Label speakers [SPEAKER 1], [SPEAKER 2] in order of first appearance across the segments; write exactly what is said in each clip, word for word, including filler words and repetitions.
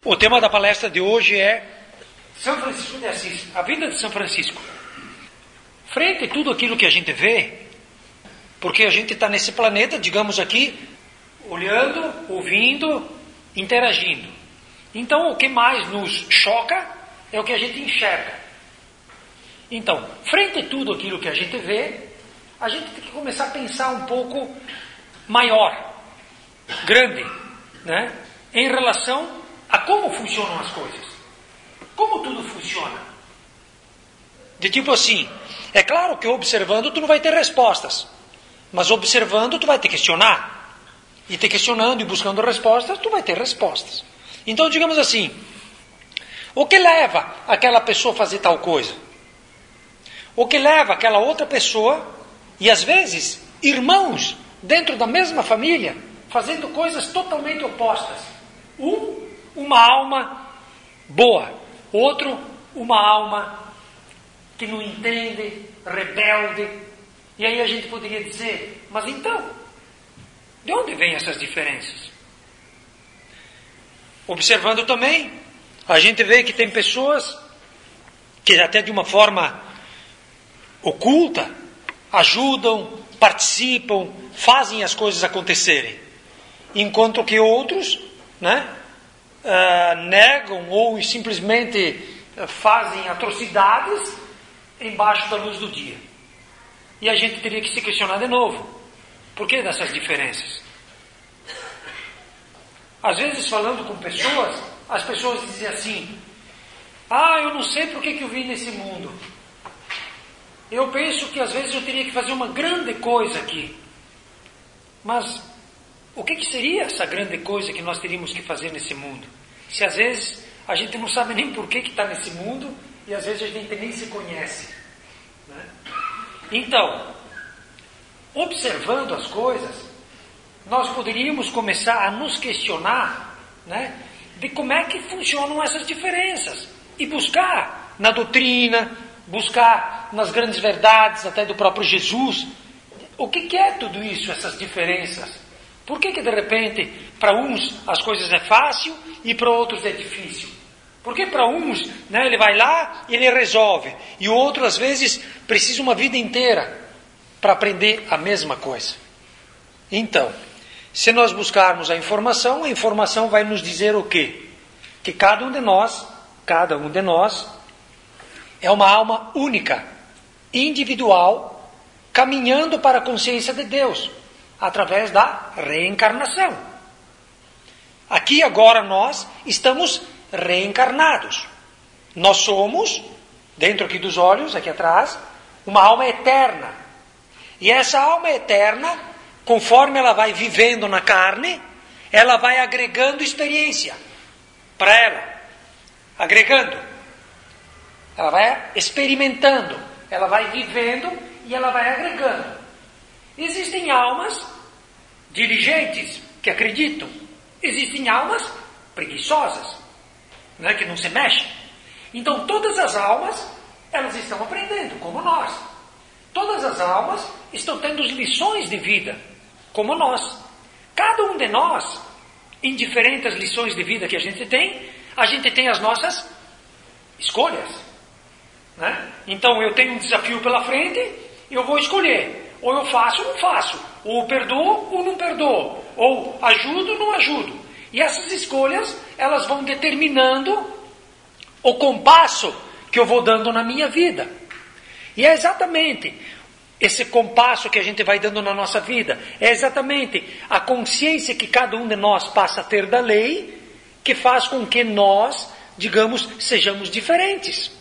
[SPEAKER 1] O tema da palestra de hoje é São Francisco de Assis, a vida de São Francisco. Frente a tudo aquilo que a gente vê, porque a gente está nesse planeta, digamos aqui, olhando, ouvindo, interagindo. Então, o que mais nos choca é o que a gente enxerga. Então, frente a tudo aquilo que a gente vê, a gente tem que começar a pensar um pouco maior, grande, né? Em relação a como funcionam as coisas. Como tudo funciona. De tipo assim, é claro que observando tu não vai ter respostas, mas observando tu vai te questionar. E te questionando e buscando respostas, tu vai ter respostas. Então, digamos assim, o que leva aquela pessoa a fazer tal coisa? O que leva aquela outra pessoa, e às vezes, irmãos, dentro da mesma família, fazendo coisas totalmente opostas. Um, uma alma boa. Outro, uma alma que não entende, rebelde. E aí a gente poderia dizer, mas então, de onde vêm essas diferenças? Observando também, a gente vê que tem pessoas que até de uma forma oculta ajudam, participam, fazem as coisas acontecerem. Enquanto que outros, né, uh, negam ou simplesmente fazem atrocidades embaixo da luz do dia. E a gente teria que se questionar de novo. Por que dessas diferenças? Às vezes, falando com pessoas, as pessoas dizem assim, ah, eu não sei por que, que eu vim nesse mundo. Eu penso que às vezes eu teria que fazer uma grande coisa aqui. Mas o que, que seria essa grande coisa que nós teríamos que fazer nesse mundo? Se às vezes a gente não sabe nem por que está nesse mundo e às vezes a gente nem se conhece. Né? Então, observando as coisas, nós poderíamos começar a nos questionar, né, de como é que funcionam essas diferenças e buscar na doutrina, buscar nas grandes verdades até do próprio Jesus, o que, que é tudo isso, essas diferenças? Por que que de repente para uns as coisas é fácil e para outros é difícil? Porque para uns, né, ele vai lá e ele resolve, e o outro às vezes precisa uma vida inteira para aprender a mesma coisa. Então, se nós buscarmos a informação, a informação vai nos dizer o quê? Que cada um de nós, cada um de nós, é uma alma única, individual, caminhando para a consciência de Deus, através da reencarnação. Aqui agora nós estamos reencarnados. Nós somos, dentro aqui dos olhos, aqui atrás, uma alma eterna. E essa alma eterna, conforme ela vai vivendo na carne, ela vai agregando experiência para ela. Agregando. Ela vai experimentando. Ela vai vivendo e ela vai agregando. Existem almas diligentes que acreditam. Existem almas preguiçosas, né, que não se mexem. Então todas as almas, elas estão aprendendo, como nós. Todas as almas estão tendo lições de vida, como nós. Cada um de nós, em diferentes lições de vida que a gente tem, a gente tem as nossas escolhas. Né? Então eu tenho um desafio pela frente, eu vou escolher. Ou eu faço ou não faço. Ou eu perdoo ou não perdoo. Ou ajudo ou não ajudo. E essas escolhas, elas vão determinando o compasso que eu vou dando na minha vida. E é exatamente esse compasso que a gente vai dando na nossa vida. É exatamente a consciência que cada um de nós passa a ter da lei, que faz com que nós, digamos, sejamos diferentes.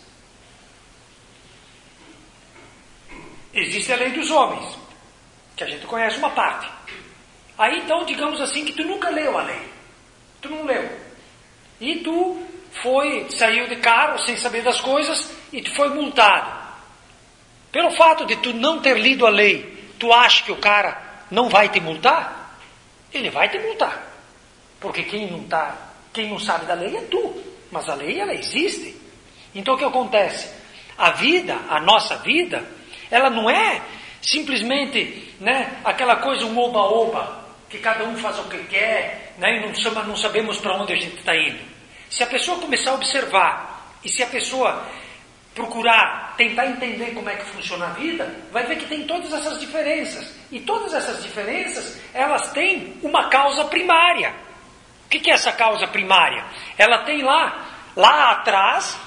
[SPEAKER 1] Existe a lei dos homens, que a gente conhece uma parte. Aí então, digamos assim, que tu nunca leu a lei. Tu não leu. E tu foi, saiu de carro sem saber das coisas e tu foi multado. Pelo fato de tu não ter lido a lei, tu acha que o cara não vai te multar? Ele vai te multar. Porque quem não, tá, quem não sabe da lei é tu. Mas a lei, ela existe. Então o que acontece? A vida, a nossa vida, ela não é simplesmente, né, aquela coisa, um oba-oba, que cada um faz o que quer, né, e não, não sabemos para onde a gente está indo. Se a pessoa começar a observar, e se a pessoa procurar tentar entender como é que funciona a vida, vai ver que tem todas essas diferenças. E todas essas diferenças, elas têm uma causa primária. O que é essa causa primária? Ela tem lá, lá atrás,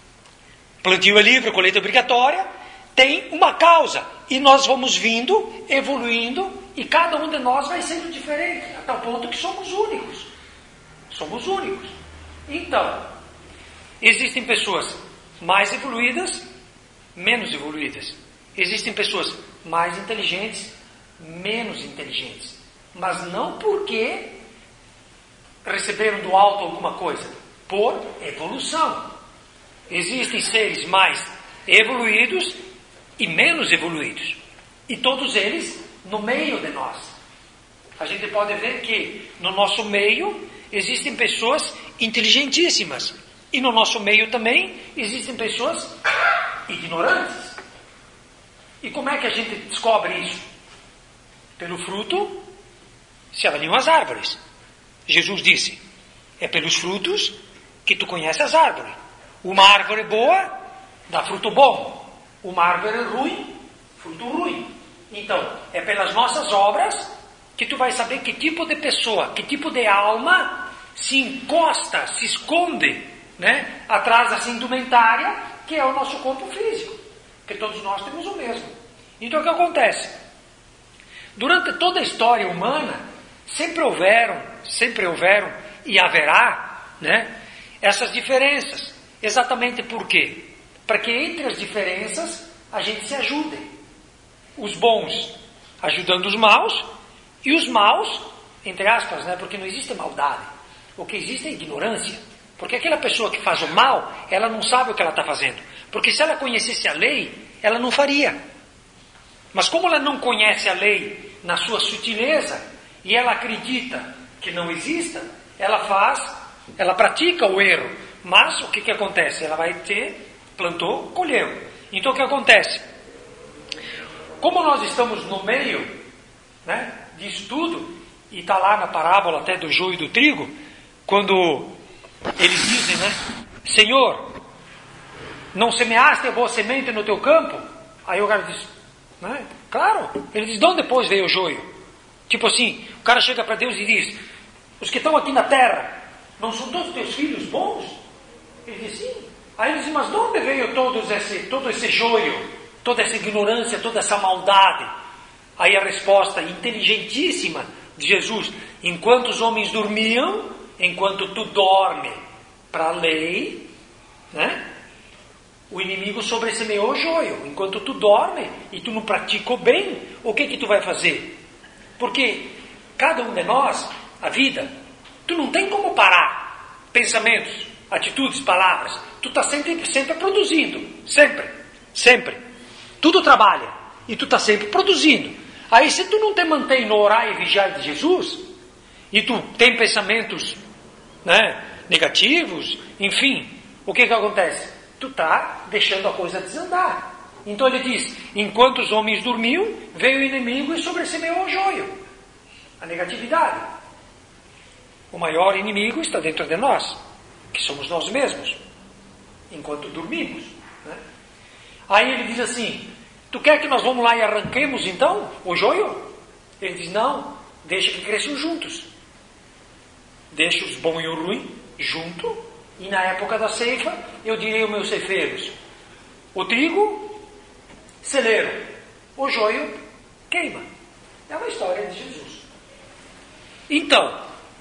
[SPEAKER 1] plantio é livre, colheita obrigatória, tem uma causa. E nós vamos vindo, evoluindo, e cada um de nós vai sendo diferente, a tal ponto que somos únicos. Somos únicos. Então, existem pessoas mais evoluídas, menos evoluídas. Existem pessoas mais inteligentes, menos inteligentes. Mas não porque receberam do alto alguma coisa, por evolução. Existem seres mais evoluídos e menos evoluídos. E todos eles no meio de nós. A gente pode ver que no nosso meio existem pessoas inteligentíssimas. E no nosso meio também existem pessoas ignorantes. E como é que a gente descobre isso? Pelo fruto se avaliam as árvores. Jesus disse, é pelos frutos que tu conheces as árvores. Uma árvore boa dá fruto bom. Uma árvore ruim, fruto ruim. Então, é pelas nossas obras que tu vai saber que tipo de pessoa, que tipo de alma se encosta, se esconde, né, atrás dessa indumentária que é o nosso corpo físico. Porque todos nós temos o mesmo. Então o que acontece? Durante toda a história humana, sempre houveram, sempre houveram e haverá, né, essas diferenças. Exatamente por quê? Para que entre as diferenças a gente se ajude. Os bons ajudando os maus e os maus, entre aspas, né, porque não existe maldade. O que existe é ignorância. Porque aquela pessoa que faz o mal, ela não sabe o que ela está fazendo. Porque se ela conhecesse a lei, ela não faria. Mas como ela não conhece a lei na sua sutileza, e ela acredita que não exista, ela faz, ela pratica o erro. Mas o que, que acontece? Ela vai ter, plantou, colheu. Então o que acontece? Como nós estamos no meio, né, disso tudo, e está lá na parábola até do joio e do trigo, quando eles dizem, né, Senhor, não semeaste a boa semente no teu campo? Aí o cara diz, né, claro. Ele diz, de onde depois veio o joio? Tipo assim, o cara chega para Deus e diz, os que estão aqui na terra, não são todos teus filhos bons? Ele diz, sim. Aí ele diz, mas de onde veio todos esse, todo esse joio, toda essa ignorância, toda essa maldade? Aí a resposta inteligentíssima de Jesus, enquanto os homens dormiam, enquanto tu dorme para a lei, né, o inimigo sobressemeou o joio. Enquanto tu dorme e tu não pratica o bem, o que que tu vai fazer? Porque cada um de nós, a vida, tu não tem como parar. Pensamentos, atitudes, palavras. Tu está sempre, sempre produzindo. Sempre. Sempre. Tudo trabalha. E tu está sempre produzindo. Aí se tu não te mantém no orar e vigiar de Jesus, e tu tem pensamentos, né, negativos, enfim, o que que acontece? Tu está deixando a coisa desandar. Então ele diz, enquanto os homens dormiam, veio o inimigo e sobressemeou o joio. A negatividade. O maior inimigo está dentro de nós, que somos nós mesmos, enquanto dormimos, né? Aí ele diz assim, tu quer que nós vamos lá e arranquemos então o joio? Ele diz, não, deixa que cresçam juntos. Deixa os bons e o ruim junto, e na época da ceifa, eu direi aos meus ceifeiros, o trigo, celeiro, o joio, queima. É uma história de Jesus. Então,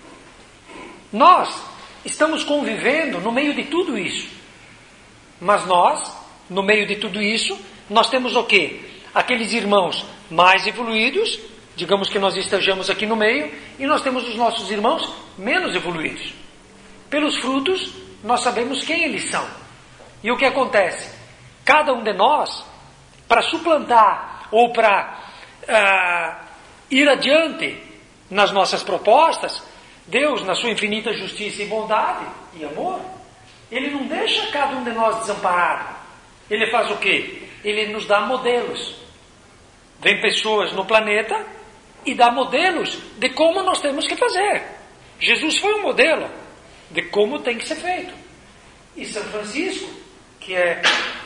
[SPEAKER 1] nós estamos convivendo no meio de tudo isso. Mas nós, no meio de tudo isso, nós temos o quê? Aqueles irmãos mais evoluídos, digamos que nós estejamos aqui no meio, e nós temos os nossos irmãos menos evoluídos. Pelos frutos, nós sabemos quem eles são. E o que acontece? Cada um de nós, para suplantar ou para uh, ir adiante nas nossas propostas, Deus, na sua infinita justiça e bondade e amor, Ele não deixa cada um de nós desamparado. Ele faz o quê? Ele nos dá modelos. Vem pessoas no planeta e dá modelos de como nós temos que fazer. Jesus foi um modelo. de como tem que ser feito. E São Francisco, que é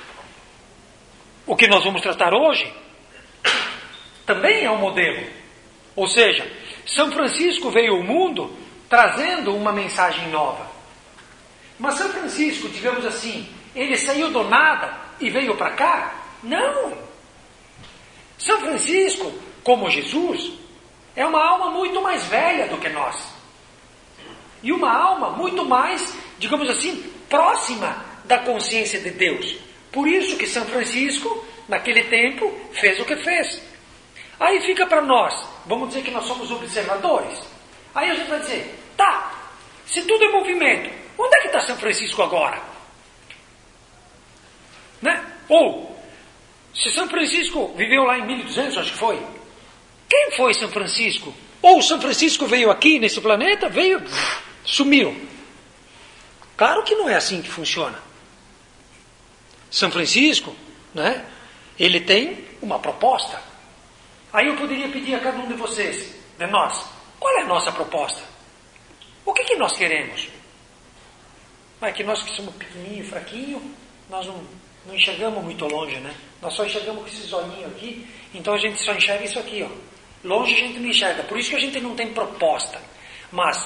[SPEAKER 1] o que nós vamos tratar hoje, também é um modelo. Ou seja, São Francisco veio ao mundo trazendo uma mensagem nova. Mas São Francisco, digamos assim, ele saiu do nada e veio para cá? Não! São Francisco, como Jesus, é uma alma muito mais velha do que nós. E uma alma muito mais, digamos assim, próxima da consciência de Deus. Por isso que São Francisco, naquele tempo, fez o que fez. Aí fica para nós, vamos dizer que nós somos observadores. Aí a gente vai dizer, tá, se tudo é movimento, onde é que está São Francisco agora? Né? Ou, se São Francisco viveu lá em mil e duzentos, acho que foi, quem foi São Francisco? Ou São Francisco veio aqui nesse planeta, veio, sumiu. Claro que não é assim que funciona. São Francisco, né, ele tem uma proposta. Aí eu poderia pedir a cada um de vocês, de nós, qual é a nossa proposta? O que, que nós queremos? É que nós que somos pequenininho, fraquinho, nós não, não enxergamos muito longe, né? Nós só enxergamos com esses olhinhos aqui, então a gente só enxerga isso aqui, ó. Longe a gente não enxerga, por isso que a gente não tem proposta. Mas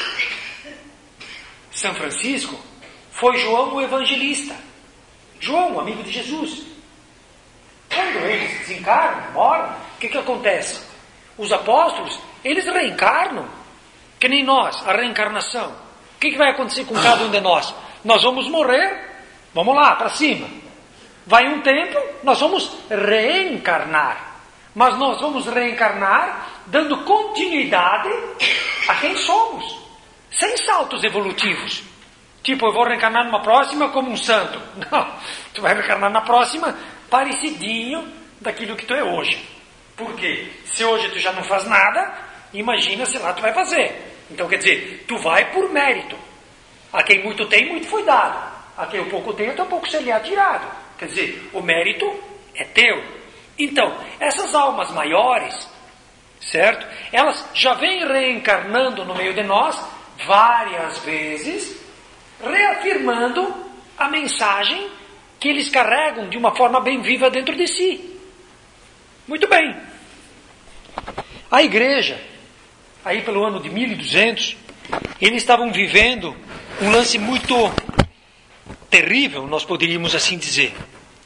[SPEAKER 1] São Francisco foi João o Evangelista. João, amigo de Jesus. Quando eles desencarnam, morrem, o que, que acontece? Os apóstolos, eles reencarnam, que nem nós, a reencarnação. O que, que vai acontecer com cada um de nós? Nós vamos morrer, vamos lá, para cima. Vai um tempo, nós vamos reencarnar. Mas nós vamos reencarnar dando continuidade a quem somos, sem saltos evolutivos. Tipo, eu vou reencarnar numa próxima como um santo. Não, tu vai reencarnar na próxima parecidinho daquilo que tu é hoje. Por quê? Se hoje tu já não faz nada, imagina se lá tu vai fazer. Então, quer dizer, tu vai por mérito. A quem muito tem, muito foi dado. A quem o pouco tem, até um pouco se lhe é tirado. Quer dizer, o mérito é teu. Então, essas almas maiores, certo? Elas já vêm reencarnando no meio de nós várias vezes, reafirmando a mensagem que eles carregam de uma forma bem viva dentro de si. Muito bem. A igreja, aí pelo ano de mil e duzentos, eles estavam vivendo um lance muito terrível, nós poderíamos assim dizer.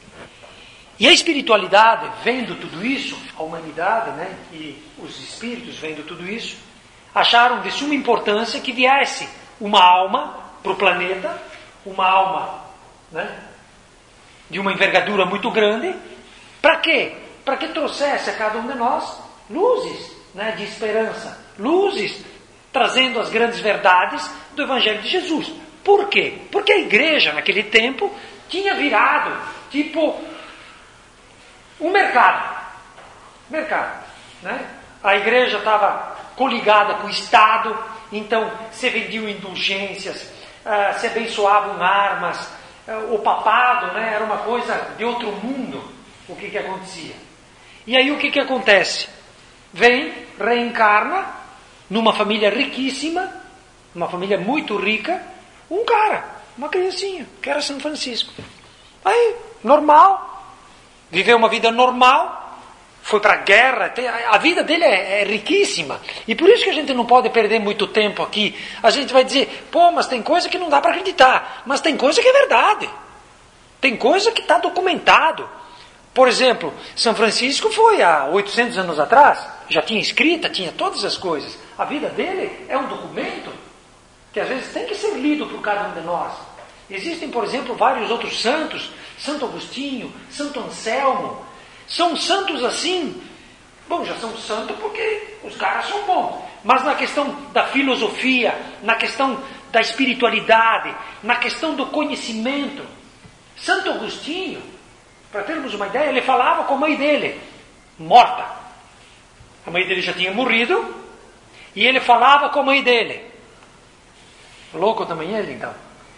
[SPEAKER 1] E a espiritualidade, vendo tudo isso, a humanidade, né, e os espíritos vendo tudo isso, acharam de suma importância que viesse uma alma para o planeta, uma alma, né, de uma envergadura muito grande, para quê? Para que trouxesse a cada um de nós luzes, né, de esperança, luzes trazendo as grandes verdades do Evangelho de Jesus. Por quê? Porque a igreja naquele tempo tinha virado tipo um mercado. Mercado, né? A igreja estava coligada com o Estado, então se vendiam indulgências, uh, se abençoavam armas, uh, o papado, né, era uma coisa de outro mundo, o que que acontecia. E aí o que que acontece? Vem, reencarna, numa família riquíssima, uma família muito rica, um cara, uma criancinha, que era São Francisco. Aí, normal, viveu uma vida normal, foi para a guerra, a vida dele é, é riquíssima. E por isso que a gente não pode perder muito tempo aqui. A gente vai dizer, pô, mas tem coisa que não dá para acreditar. Mas tem coisa que é verdade. Tem coisa que está documentado. Por exemplo, São Francisco foi há oitocentos anos atrás, já tinha escrita, tinha todas as coisas. A vida dele é um documento que às vezes tem que ser lido por cada um de nós. Existem, por exemplo, vários outros santos, Santo Agostinho, Santo Anselmo, são santos assim, bom, já são santos porque os caras são bons, mas na questão da filosofia, na questão da espiritualidade, na questão do conhecimento, Santo Agostinho, para termos uma ideia, ele falava com a mãe dele, morta. A mãe dele já tinha morrido, e ele falava com a mãe dele. Louco também ele, então.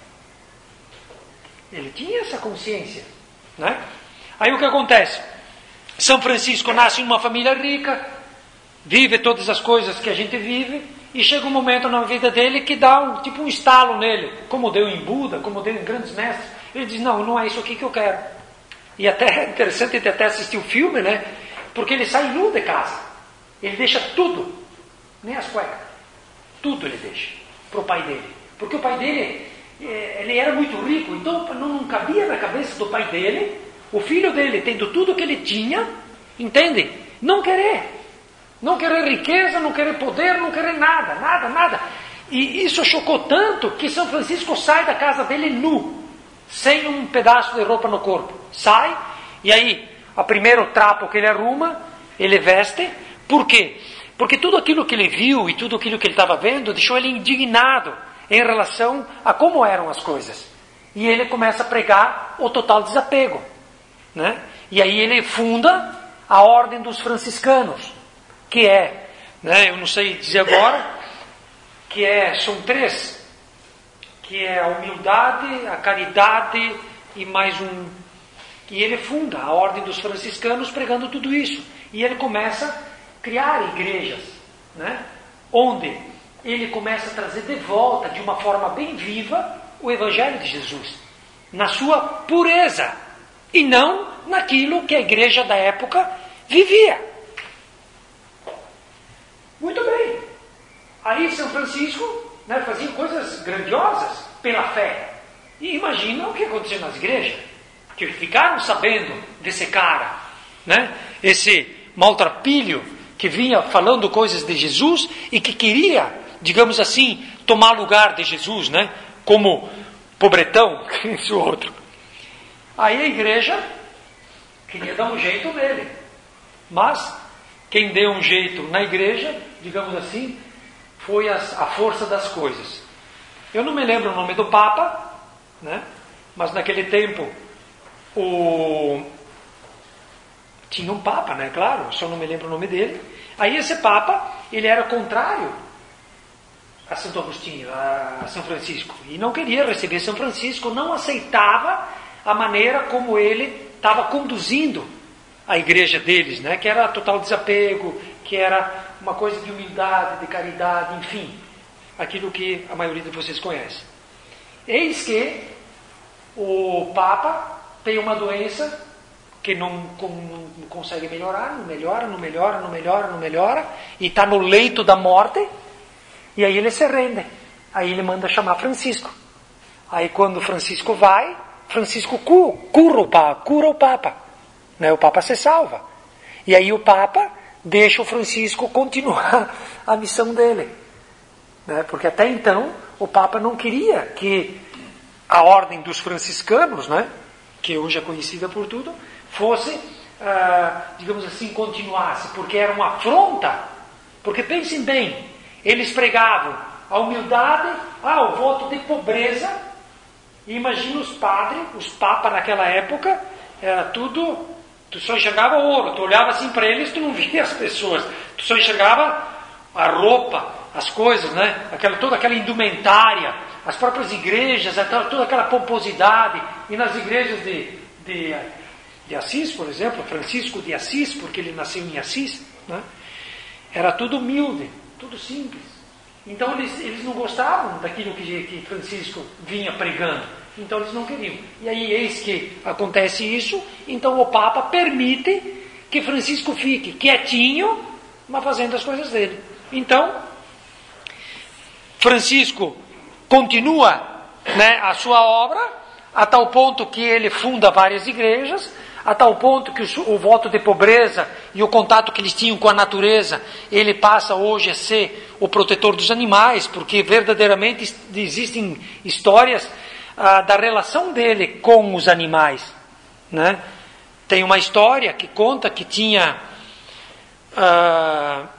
[SPEAKER 1] Ele tinha essa consciência, né? Aí o que acontece? São Francisco nasce em uma família rica, vive todas as coisas que a gente vive, e chega um momento na vida dele que dá um, tipo um estalo nele, como deu em Buda, como deu em grandes mestres. Ele diz, não, não é isso aqui que eu quero. E até é interessante ele até assistir o filme, né? Porque ele sai nu de casa. Ele deixa tudo, nem as cuecas. Tudo ele deixa para o pai dele. Porque o pai dele, ele era muito rico, então não cabia na cabeça do pai dele, o filho dele tendo tudo que ele tinha, entende? Não querer. Não querer riqueza, não querer poder, não querer nada, nada, nada. E isso chocou tanto que São Francisco sai da casa dele nu, sem um pedaço de roupa no corpo. Sai, e aí, o primeiro trapo que ele arruma, ele veste. Por quê? Porque tudo aquilo que ele viu e tudo aquilo que ele estava vendo deixou ele indignado em relação a como eram as coisas. E ele começa a pregar o total desapego, né? E aí ele funda a Ordem dos Franciscanos, que é, né, eu não sei dizer agora, que é, são três, que é a humildade, a caridade e mais um. E ele funda a Ordem dos Franciscanos pregando tudo isso. E ele começa a criar igrejas, né, onde ele começa a trazer de volta, de uma forma bem viva, o Evangelho de Jesus, na sua pureza, e não naquilo que a igreja da época vivia. Muito bem. Aí São Francisco, né, fazia coisas grandiosas pela fé. E imagina o que aconteceu nas igrejas, que ficaram sabendo desse cara, né, esse maltrapilho que vinha falando coisas de Jesus e que queria, digamos assim, tomar lugar de Jesus, né, como pobretão, que esse outro. Aí a igreja queria dar um jeito nele. Mas quem deu um jeito na igreja, digamos assim, foi a, a força das coisas. Eu não me lembro o nome do Papa, né? Mas naquele tempo o... tinha um Papa, né? Claro, só não me lembro o nome dele. Aí esse Papa, ele era contrário a Santo Agostinho, a São Francisco, e não queria receber São Francisco, não aceitava a maneira como ele estava conduzindo a igreja deles, né? Que era total desapego, que era uma coisa de humildade, de caridade, enfim, aquilo que a maioria de vocês conhece. Eis que o Papa tem uma doença que não, não consegue melhorar, não melhora, não melhora, não melhora, não melhora, e está no leito da morte, e aí ele se rende. Aí ele manda chamar Francisco. Aí quando Francisco vai, Francisco cura o Papa, cura o Papa. Né? O Papa se salva. E aí o Papa deixa o Francisco continuar a missão dele. Né? Porque até então o Papa não queria que a Ordem dos Franciscanos, né, que hoje é conhecida por tudo, fosse, ah, digamos assim, continuasse. Porque era uma afronta. Porque pensem bem, eles pregavam a humildade, ah, o voto de pobreza. E imagina os padres, os papas naquela época, era tudo, tu só enxergava ouro, tu olhava assim para eles, tu não via as pessoas, tu só enxergava a roupa, as coisas, né? Aquela, toda aquela indumentária, as próprias igrejas, toda aquela pomposidade. E nas igrejas de, de, de Assis, por exemplo, Francisco de Assis, porque ele nasceu em Assis, né? Era tudo humilde, tudo simples. Então eles, eles não gostavam daquilo que, que Francisco vinha pregando. Então eles não queriam. E aí eis que acontece isso. Então o Papa permite que Francisco fique quietinho, mas fazendo as coisas dele. Então Francisco continua, né, a sua obra, a tal ponto que ele funda várias igrejas, a tal ponto que o, o voto de pobreza e o contato que eles tinham com a natureza, ele passa hoje a ser o protetor dos animais, porque verdadeiramente existem histórias ah, da relação dele com os animais, né? Tem uma história que conta que tinha ah,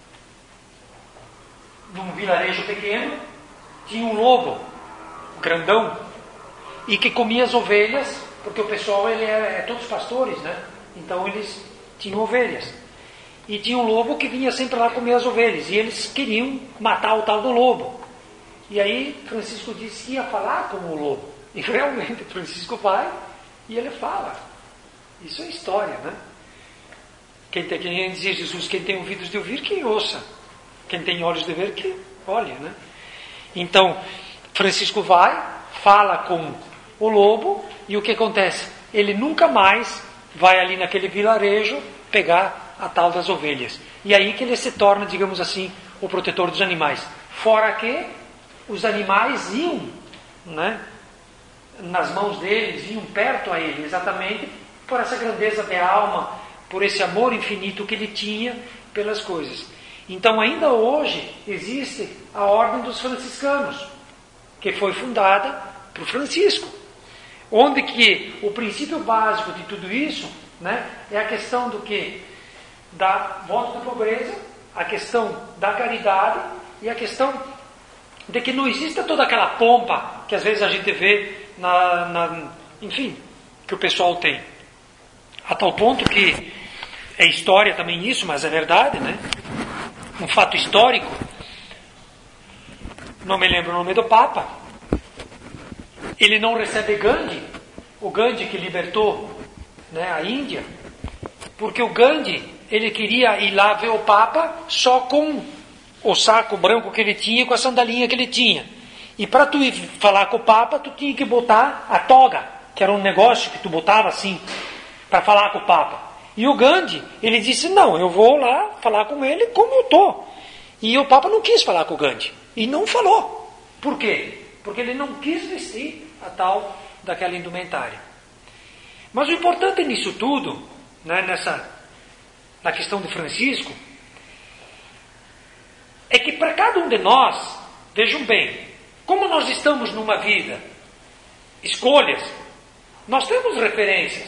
[SPEAKER 1] num vilarejo pequeno, tinha um lobo grandão e que comia as ovelhas, porque o pessoal ele é, é todos pastores, né? Então eles tinham ovelhas. E tinha um lobo que vinha sempre lá comer as ovelhas. E eles queriam matar o tal do lobo. E aí Francisco disse que ia falar com o lobo. E realmente Francisco vai e ele fala. Isso é história, né? Quem tem, quem dizia Jesus, quem tem ouvidos de ouvir, quem ouça. Quem tem olhos de ver, que olhe, né? Então, Francisco vai, fala com o lobo, e o que acontece? Ele nunca mais vai ali naquele vilarejo pegar a tal das ovelhas. E aí que ele se torna, digamos assim, o protetor dos animais. Fora que os animais iam, né, nas mãos deles, iam perto a ele, exatamente por essa grandeza de alma, por esse amor infinito que ele tinha pelas coisas. Então ainda hoje existe a Ordem dos Franciscanos, que foi fundada por Francisco, onde que o princípio básico de tudo isso, né, é a questão do que? Da voto da pobreza, a questão da caridade e a questão de que não exista toda aquela pompa que às vezes a gente vê na, na enfim, que o pessoal tem. A tal ponto que é história também isso, mas é verdade, né? Um fato histórico, não me lembro o nome do Papa, ele não recebe Gandhi, o Gandhi que libertou, né, a Índia, porque o Gandhi, ele queria ir lá ver o Papa só com o saco branco que ele tinha, com a sandalinha que ele tinha. E para tu ir falar com o Papa, tu tinha que botar a toga, que era um negócio que tu botava assim, para falar com o Papa. E o Gandhi, ele disse, não, eu vou lá falar com ele como eu estou. E o Papa não quis falar com o Gandhi. E não falou. Por quê? Porque ele não quis vestir a tal daquela indumentária. Mas o importante nisso tudo, né, nessa, na questão de Francisco, é que para cada um de nós, vejam bem, como nós estamos numa vida, escolhas, nós temos referências,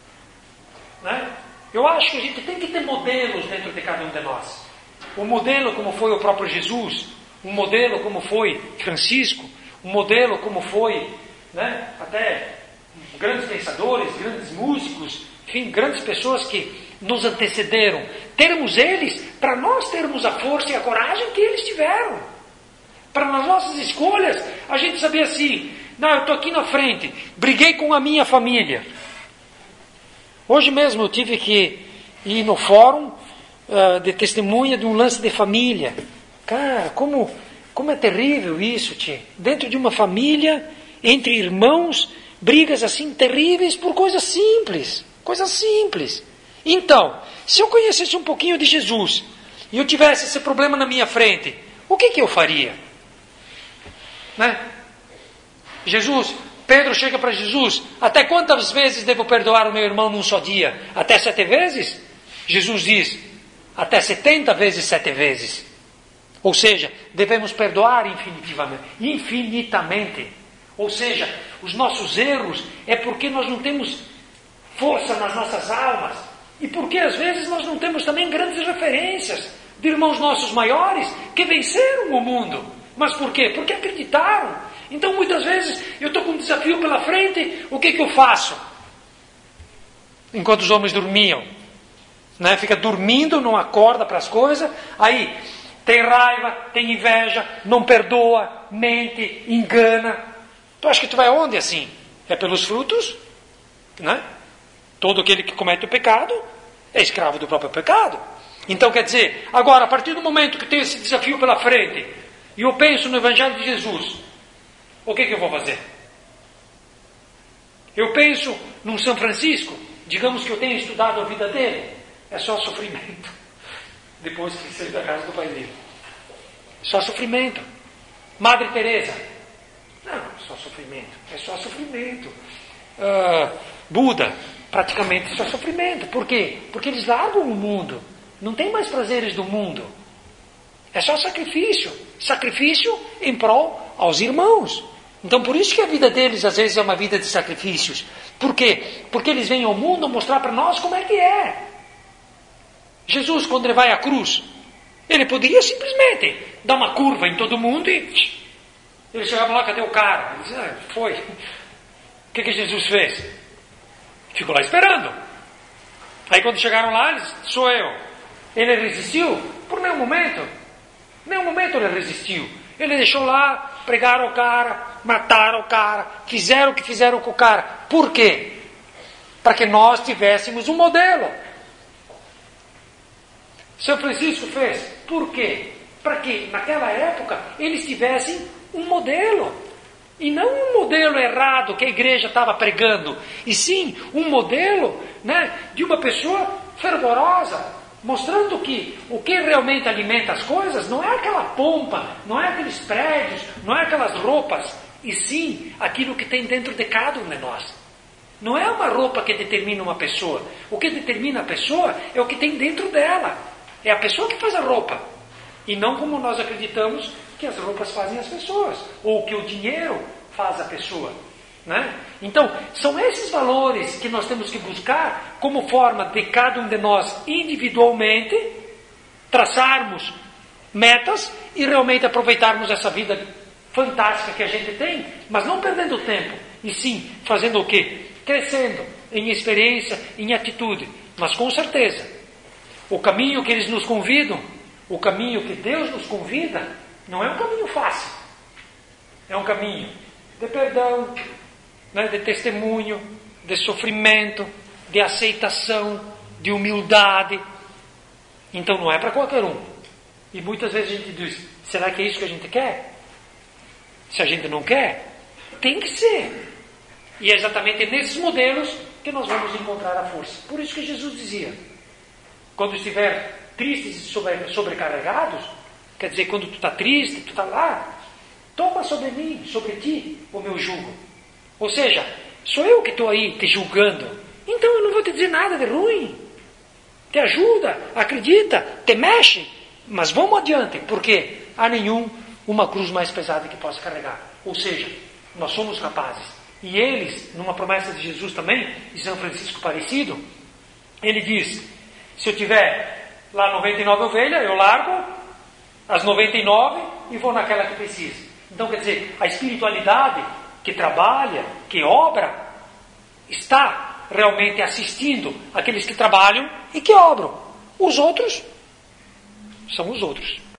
[SPEAKER 1] né? Eu acho que a gente tem que ter modelos dentro de cada um de nós. Um modelo como foi o próprio Jesus, um modelo como foi Francisco, um modelo como foi, né, até grandes pensadores, grandes músicos, enfim, grandes pessoas que nos antecederam. Termos eles para nós termos a força e a coragem que eles tiveram. Para nas nossas escolhas, a gente saber assim, não, eu estou aqui na frente, briguei com a minha família. Hoje mesmo eu tive que ir no fórum uh, de testemunha de um lance de família. Cara, como, como é terrível isso, tchê. Dentro de uma família, entre irmãos, brigas assim terríveis por coisas simples. Coisas simples. Então, se eu conhecesse um pouquinho de Jesus e eu tivesse esse problema na minha frente, o que, que eu faria? Né? Jesus... Pedro chega para Jesus, até quantas vezes devo perdoar o meu irmão num só dia? Até sete vezes? Jesus diz, até setenta vezes sete vezes. Ou seja, devemos perdoar infinitivamente, infinitamente. Ou seja, os nossos erros é porque nós não temos força nas nossas almas. E porque às vezes nós não temos também grandes referências de irmãos nossos maiores que venceram o mundo. Mas por quê? Porque acreditaram. Então muitas vezes eu estou com um desafio pela frente, o que que eu faço? Enquanto os homens dormiam, né? Fica dormindo, não acorda para as coisas, aí tem raiva, tem inveja, não perdoa, mente, engana. Tu acha que tu vai aonde assim? É pelos frutos, né? Todo aquele que comete o pecado é escravo do próprio pecado. Então quer dizer, agora a partir do momento que eu tenho esse desafio pela frente e eu penso no Evangelho de Jesus, o que, que eu vou fazer? Eu penso num São Francisco, digamos que eu tenha estudado a vida dele, é só sofrimento. Depois que sair da casa do pai dele. Só sofrimento. Madre Teresa. Não, só sofrimento. É só sofrimento. Uh, Buda, praticamente só sofrimento. Por quê? Porque eles largam o mundo. Não tem mais prazeres do mundo. É só sacrifício. Sacrifício em prol aos irmãos. Então por isso que a vida deles às vezes é uma vida de sacrifícios. Por quê? Porque eles vêm ao mundo mostrar para nós como é que é. Jesus, quando ele vai à cruz, ele poderia simplesmente dar uma curva em todo mundo e ele chegava lá, cadê o cara? Ele disse, ah, foi. O que que Jesus fez? Ficou lá esperando. Aí quando chegaram lá, ele disse, sou eu. Ele resistiu? Por nenhum momento. Em nenhum momento ele resistiu. Ele deixou lá, pregaram o cara, mataram o cara, fizeram o que fizeram com o cara. Por quê? Para que nós tivéssemos um modelo. São Francisco fez. Por quê? para que naquela época eles tivessem um modelo. E não um modelo errado que a igreja estava pregando, e sim um modelo, né, de uma pessoa fervorosa, mostrando que o que realmente alimenta as coisas não é aquela pompa, não é aqueles prédios, não é aquelas roupas, e sim aquilo que tem dentro de cada um de nós. Não é uma roupa que determina uma pessoa. O que determina a pessoa é o que tem dentro dela. É a pessoa que faz a roupa. E não como nós acreditamos que as roupas fazem as pessoas, ou que o dinheiro faz a pessoa, né? Então, são esses valores que nós temos que buscar como forma de cada um de nós individualmente traçarmos metas e realmente aproveitarmos essa vida fantástica que a gente tem, mas não perdendo tempo, e sim fazendo o quê? Crescendo em experiência, em atitude, mas com certeza o caminho que eles nos convidam, o caminho que Deus nos convida, não é um caminho fácil. É um caminho de perdão, né, de testemunho, de sofrimento, de aceitação, de humildade. Então não é para qualquer um. E muitas vezes a gente diz, será que é isso que a gente quer? Se a gente não quer, tem que ser. E é exatamente nesses modelos que nós vamos encontrar a força. Por isso que Jesus dizia, quando estiver tristes e sobre, sobrecarregados, quer dizer, quando tu está triste, tu está lá, toma sobre mim, sobre ti, o meu jugo. Ou seja, sou eu que estou aí te julgando, então eu não vou te dizer nada de ruim. Te ajuda, acredita, te mexe, mas vamos adiante, porque há nenhum uma cruz mais pesada que possa carregar. Ou seja, nós somos capazes. E eles, numa promessa de Jesus também, de São Francisco parecido, ele diz, se eu tiver lá noventa e nove ovelhas, eu largo as noventa e nove e vou naquela que precisa. Então, quer dizer, a espiritualidade que trabalha, que obra, está realmente assistindo aqueles que trabalham e que obram. Os outros são os outros.